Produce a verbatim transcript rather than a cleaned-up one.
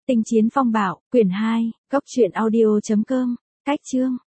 Tinh chiến phong bạo, quyển hai, góc truyện audio chấm com, cách chương.